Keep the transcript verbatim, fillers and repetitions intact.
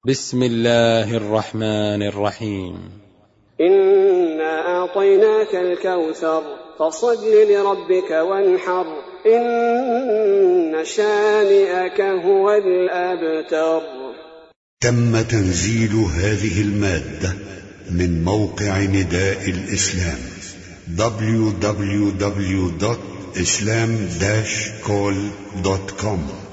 بسم الله الرحمن الرحيم. إنا أعطيناك الكوثر فصل لربك وانحر إن شانئك هو الأبتر. تم تنزيل هذه المادة من موقع نداء الإسلام دبليو دبليو دبليو دوت إسلام داش كول دوت كوم.